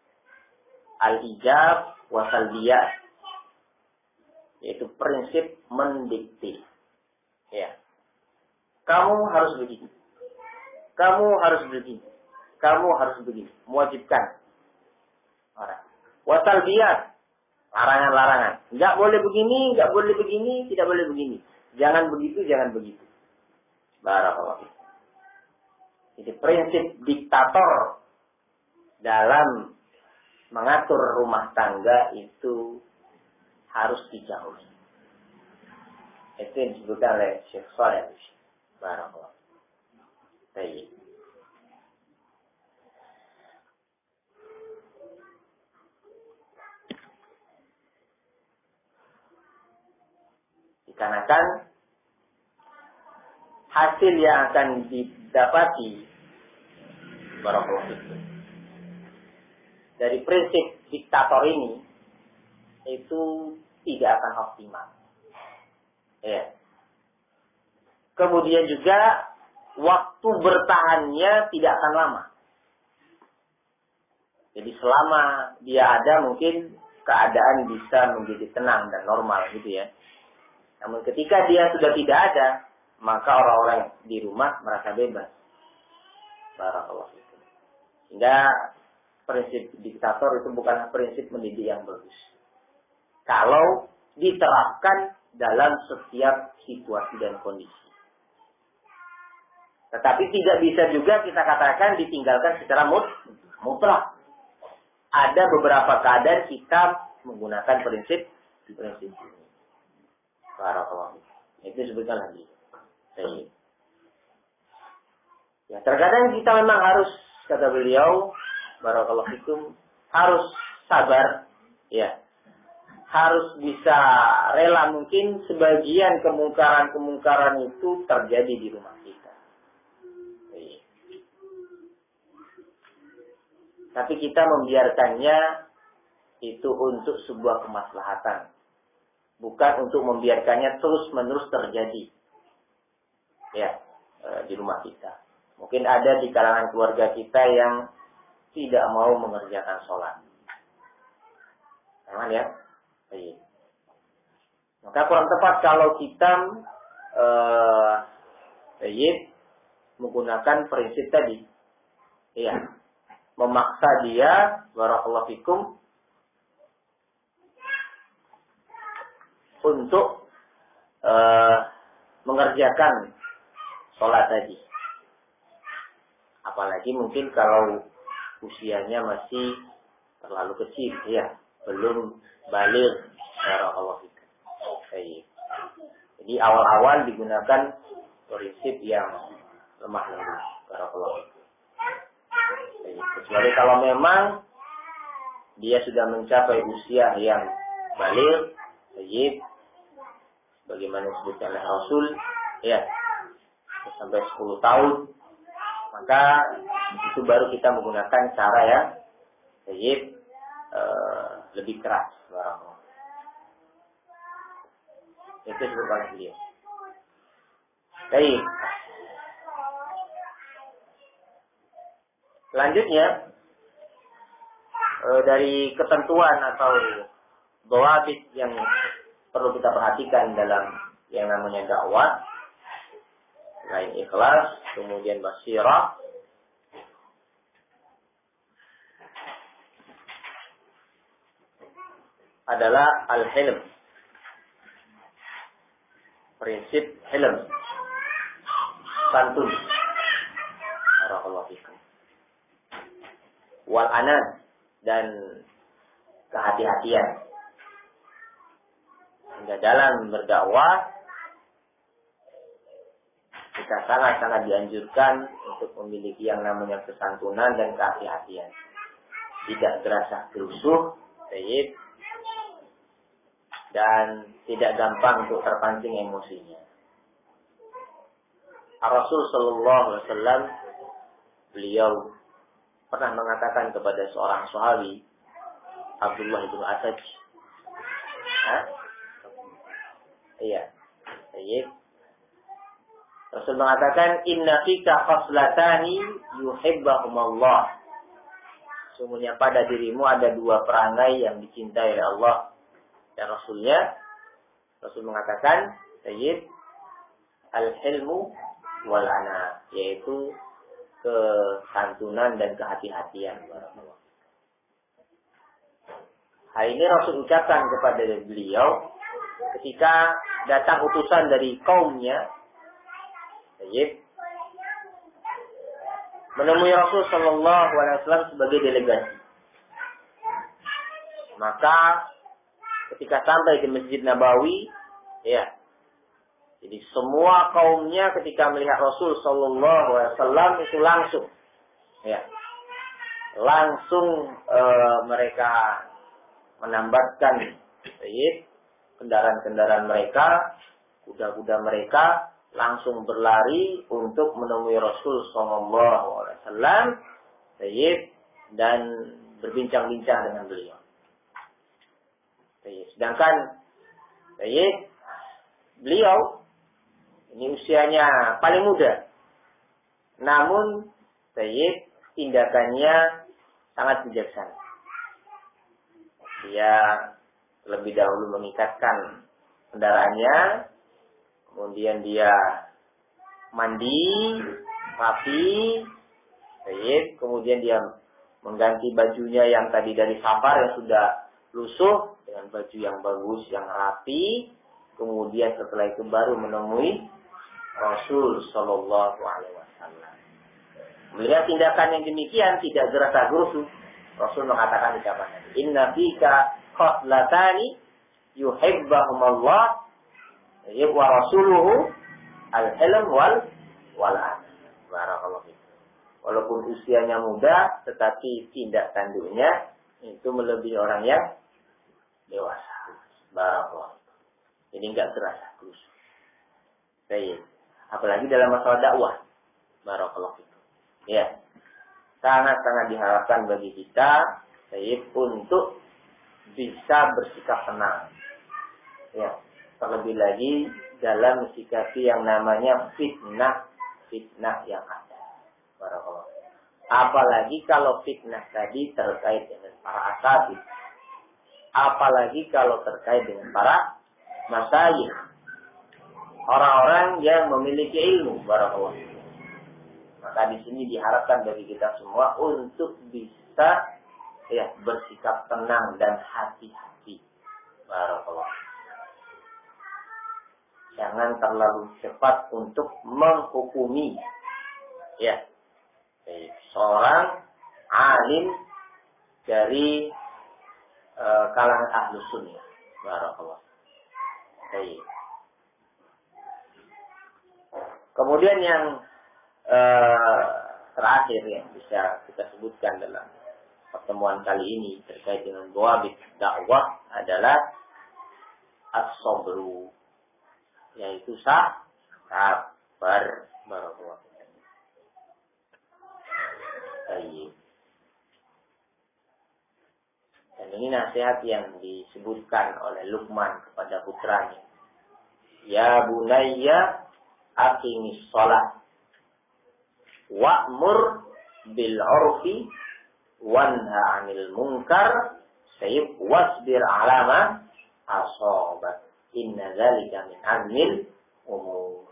al-ijab wa salbiyah, yaitu prinsip mendikte. Ya. Kamu harus begini. Kamu harus begini. Kamu harus begini. Mewajibkan orang. Wasal biat. Larangan-larangan. Enggak boleh begini, enggak boleh begini, tidak boleh begini. Jangan begitu, jangan begitu. Barakallahu fiik. Jadi prinsip diktator dalam mengatur rumah tangga itu harus dijauhi. Itu yang disebutkan oleh Syekh Shalih Al-Syekh. Barakallahu. Baik. Dikarenakan hasil yang akan didapati barakallahu fikum dari prinsip diktator ini itu tidak akan optimal. Ya. Kemudian juga waktu bertahannya tidak akan lama. Jadi selama dia ada mungkin keadaan bisa menjadi tenang dan normal gitu ya. Namun ketika dia sudah tidak ada, maka orang-orang di rumah merasa bebas. Barakallahu fikum. Sehingga prinsip diktator itu bukan prinsip mendidik yang bagus. Kalau diterapkan dalam setiap situasi dan kondisi. Tetapi tidak bisa juga kita katakan ditinggalkan secara mutlak. Ada beberapa keadaan kita menggunakan prinsip prinsip ini. Barakallahu. Itu disebutkan lagi. Baik. Ya, terkadang kita memang harus, kata beliau, barakallahu fikum, harus sabar, ya. Harus bisa rela mungkin sebagian kemungkaran-kemungkaran itu terjadi di rumah kita. Baik. Tapi kita membiarkannya itu untuk sebuah kemaslahatan. Bukan untuk membiarkannya terus-menerus terjadi. Ya, di rumah kita. Mungkin ada di kalangan keluarga kita yang tidak mau mengerjakan sholat. Aman ya? Baik. Maka kurang tepat kalau kita eh, baik, menggunakan prinsip tadi. Iya. Memaksa dia, barakallahu fikum, untuk uh, mengerjakan sholat tadi. Apalagi mungkin kalau usianya masih terlalu kecil, ya, belum baligh, barakallahu fikum. Baik. Jadi awal-awal digunakan prinsip yang lemah lembut, barakallahu fikum. Kecuali kalau memang dia sudah mencapai usia yang baligh, baik, bagaimana disebutkan oleh Rasul, ya, sampai sepuluh tahun, maka itu baru kita menggunakan cara yang baik, uh, lebih keras, barangkali. Itu disebutkan oleh beliau. Baik. Selanjutnya, e, dari ketentuan atau dhawabit yang perlu kita perhatikan dalam yang namanya dakwah, selain ikhlas, kemudian basirah, adalah al-hilm. Prinsip hilm. Santun. Barakallahu fikum. Wal anan, dan kehati-hatian. Sehingga dalam berdakwah kita sangat-sangat dianjurkan untuk memiliki yang namanya kesantunan dan kehati-hatian. Tidak gerasa gerusuh, baik, dan tidak gampang untuk terpancing emosinya. Rasul Sallallahu Alaihi Wasallam, beliau pernah mengatakan kepada seorang sahabi, Abdullah bin Asad, Hah? Iya, baik. Rasul mengatakan, Inna fika khaslatani yuhibbahumullah. Sungguhnya pada dirimu ada dua perangai yang dicintai oleh Allah dan Rasulnya. Rasul mengatakan, baik, al-hilmu wal ana, yaitu kesantunan dan kehati-hatian. Hal ini Rasul ucapkan kepada beliau ketika datang utusan dari kaumnya, baik, menemui Rasul Sallallahu Alaihi Wasallam sebagai delegasi. Maka ketika sampai di Masjid Nabawi, ya, jadi semua kaumnya ketika melihat Rasul Sallallahu Alaihi Wasallam itu langsung, ya, langsung e, mereka menambatkan, baik, kendaraan-kendaraan mereka, kuda-kuda mereka, langsung berlari untuk menemui Rasul Sallallahu Alaihi Wasallam, baik, dan berbincang-bincang dengan beliau. Baik. Sedangkan, baik, beliau ini usianya paling muda, namun baik, tindakannya sangat bijaksana. Dia lebih dahulu mengikatkan kendaraannya, kemudian dia mandi, rapi, baik, kemudian dia mengganti bajunya yang tadi dari safar yang sudah lusuh dengan baju yang bagus, yang rapi, kemudian setelah itu baru menemui Rasul Sallallahu Alaihi Wasallam. Melihat tindakan yang demikian tidak gerasa gerusu, Rasul mengatakan ucapan, Inna fika khaslatani yuhibbahumullah wa rasuluhu al-hilm wal wal'an. Barakallahu fikum. Walaupun usianya muda, tetapi tindak tanduknya itu melebihi orang yang dewasa. Barakallahu fikum. Ini enggak terasa gerusu. Baik. Apalagi dalam masalah dakwah. Barakallahu fikum. Ya. Sangat-sangat diharapkan bagi kita, baik, untuk bisa bersikap tenang. Ya. Terlebih lagi dalam mensikapi yang namanya fitnah, fitnah yang ada. Barakallahu. Apalagi kalau fitnah tadi terkait dengan para asatidz, apalagi kalau terkait dengan para masyayikh, orang-orang yang memiliki ilmu. Barakallahu. Maka di sini diharapkan bagi kita semua untuk bisa ya bersikap tenang dan hati-hati. Barakallahu. Jangan terlalu cepat untuk menghukumi ya seorang alim dari uh, kalangan ahlu sunnah. Barakallahu. Baik. Kemudian yang uh, terakhir yang bisa kita sebutkan dalam pertemuan kali ini terkait dengan dhawabit dakwah adalah as-sabru, yaitu sah, sabar. Barakallahu. Baik. Dan ini nasihat yang disebutkan oleh Luqman kepada putranya. Ya bunayya aqimis shalah wa'mur bil 'urfi wanha 'anil munkar sayyib wasbir 'ala ma asabak. Inna dzalika min 'azmil umur.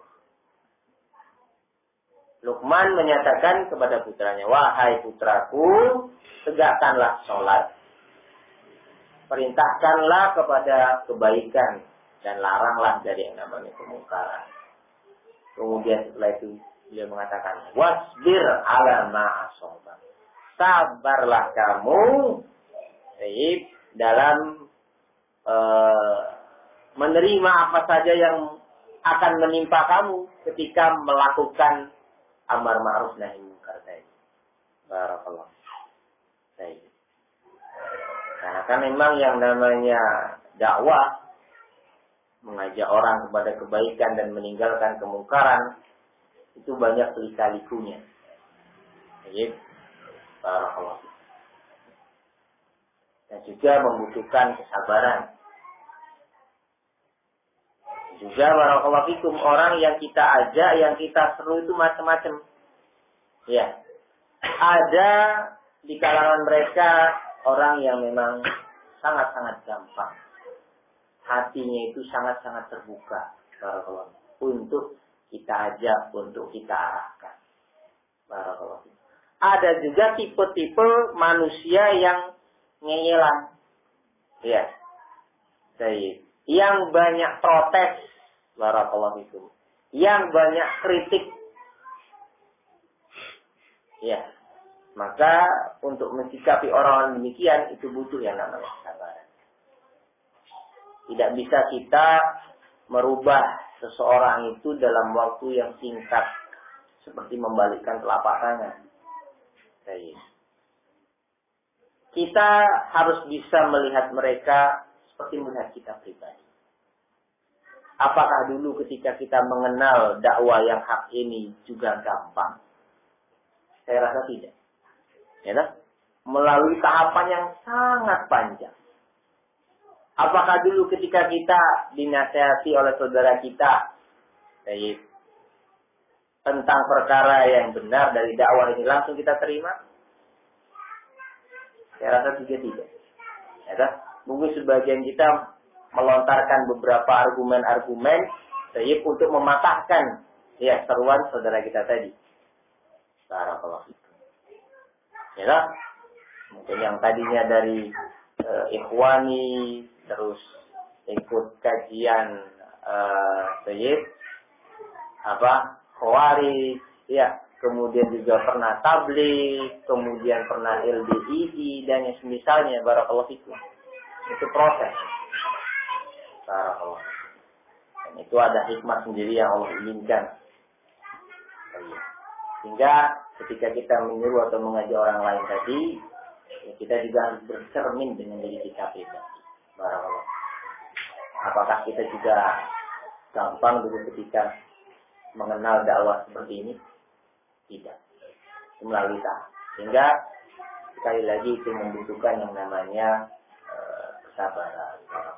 Luqman menyatakan kepada putranya, wahai putraku, tegakkanlah sholat. Perintahkanlah kepada kebaikan dan laranglah dari yang namanya kemungkaran. Kemudian setelah itu beliau mengatakan, wasbir 'ala ma asabak. Sabarlah kamu sayyib dalam uh, menerima apa saja yang akan menimpa kamu ketika melakukan amar ma'ruf nahi munkar tadi. Barakallahu. Baik. Karena kan memang yang namanya dakwah, mengajak orang kepada kebaikan dan meninggalkan kemungkaran, itu banyak lika-likunya. Baik. Barakallahu. Dan juga membutuhkan kesabaran. Juga barakallahu fikum, orang yang kita ajak, yang kita seru itu macam-macam. Ya. Ada di kalangan mereka orang yang memang sangat-sangat gampang. Hatinya itu sangat-sangat terbuka. Barakallahu fikum. Untuk kita ajak, untuk kita arahkan. Barakallahu fikum. Ada juga tipe-tipe manusia yang ngeyelan. Ya. Baik. Yang banyak protes. Barakallahu fikum. Yang banyak kritik. Ya. Maka untuk mensikapi orang demikian itu butuh yang namanya kesabaran. Tidak bisa kita merubah seseorang itu dalam waktu yang singkat seperti membalikkan telapak tangan. Baik. Kita harus bisa melihat mereka seperti melihat kita pribadi. Apakah dulu ketika kita mengenal dakwah yang hak ini juga gampang? Saya rasa tidak. Ya, nah? Melalui tahapan yang sangat panjang. Apakah dulu ketika kita dinasihati oleh saudara kita baik, tentang perkara yang benar dari dakwah ini langsung kita terima? Saya rasa juga tidak. Ya, nah? Mungkin sebagian kita melontarkan beberapa argumen-argumen baik untuk mematahkan ya seruan saudara kita tadi. Barakallahu fikum. Ya, mungkin yang tadinya dari uh, ikhwani terus ikut kajian uh, baik apa khawarij ya, kemudian juga pernah tabligh, kemudian pernah L D I I dan yang semisalnya. Barakallahu fikum. Itu proses. Barakallahu. Dan itu ada hikmah sendiri yang Allah inginkan. Sehingga ketika kita menyuruh atau mengajak orang lain tadi, ya kita juga harus bercermin dengan diri kita pribadi. Barakallahu. Apakah kita juga gampang dulu ketika mengenal dakwah seperti ini? Tidak. Itu melalui tahap. Sehingga sekali lagi itu membutuhkan yang namanya uh, kesabaran.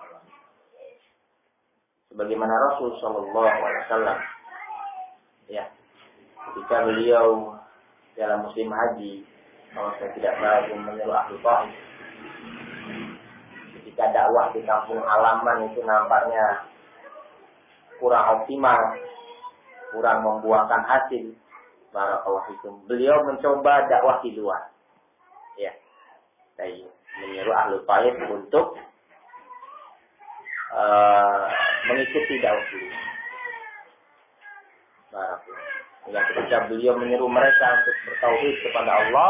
Sebagaimana Rasul Shallallahu Alaihi Wasallam, ya, ketika beliau dalam musim haji, kalau saya tidak salah menyuruh ahli Taif, ketika ketika dakwah di kampung halaman itu nampaknya kurang optimal, kurang membuahkan hasil, barakallahu fikum, beliau mencoba dakwah di luar. Ya, saya menyeru ahlu Taif untuk uh, mengikuti dakwah beliau. Barakallahu. Yang ketika beliau menyeru mereka untuk bertauhid kepada Allah,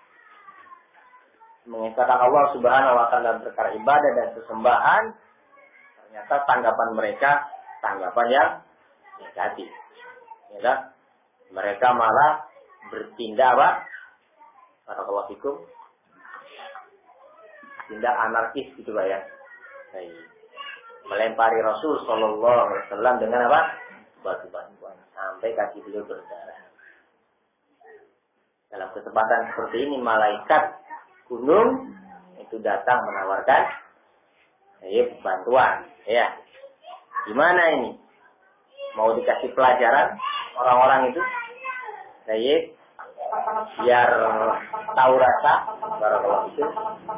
mengesahkan Allah Subhanahu wa taala perkara ibadah dan sesembahan, ternyata tanggapan mereka tanggapan yang negatif. Ya kan? Mereka malah bertindak apa? Barakallahu fikum. Tindak anarkis gitu Pak ya. Baik. Melempari Rasul sallallahu alaihi wasallam dengan apa? Batu-batuan sampai kaki beliau berdarah. Dalam kesempatan seperti ini malaikat gunung itu datang menawarkan ya, bantuan. Ya. Gimana ini? Mau dikasih pelajaran orang-orang itu? Baik. Biar tahu rasa barakallahu fikum.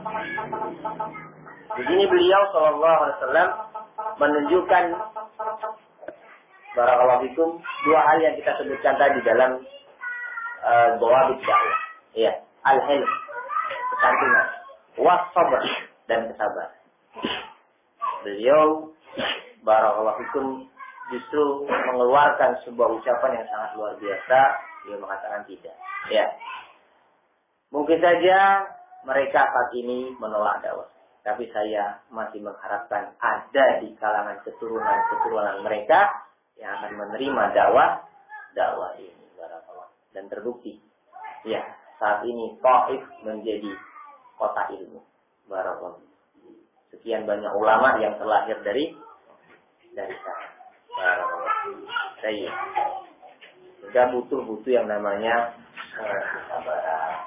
Di sini beliau sallallahu alaihi wasallam menunjukkan barakallahu fikum dua hal yang kita sebutkan tadi dalam dhawabit uh, dakwah. Iya, al-hilm, kesantunan, was-sabr dan kesabaran. Beliau barakallahu fikum justru mengeluarkan sebuah ucapan yang sangat luar biasa. Dia mengatakan tidak. Ya. Mungkin saja mereka saat ini menolak dakwah. Tapi saya masih mengharapkan ada di kalangan keturunan-keturunan mereka yang akan menerima dakwah dakwah ini. Barakallahu. Dan terbukti. Ya, saat ini Taif menjadi kota ilmu. Barakallahu. Sekian banyak ulama yang terlahir dari dari sana. Barakallahu. Saya sudah butuh-butuh yang namanya kesabaran.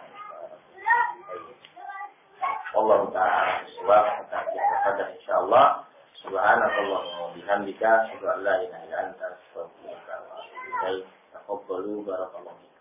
Allah Ta'ala subhanahu wa ta'ala insyaallah subhanakallahumma wa bihamdika asyhadu an la ilaha illa anta astaghfiruka wa atubu ilaik. Taqabbalu barakallahu.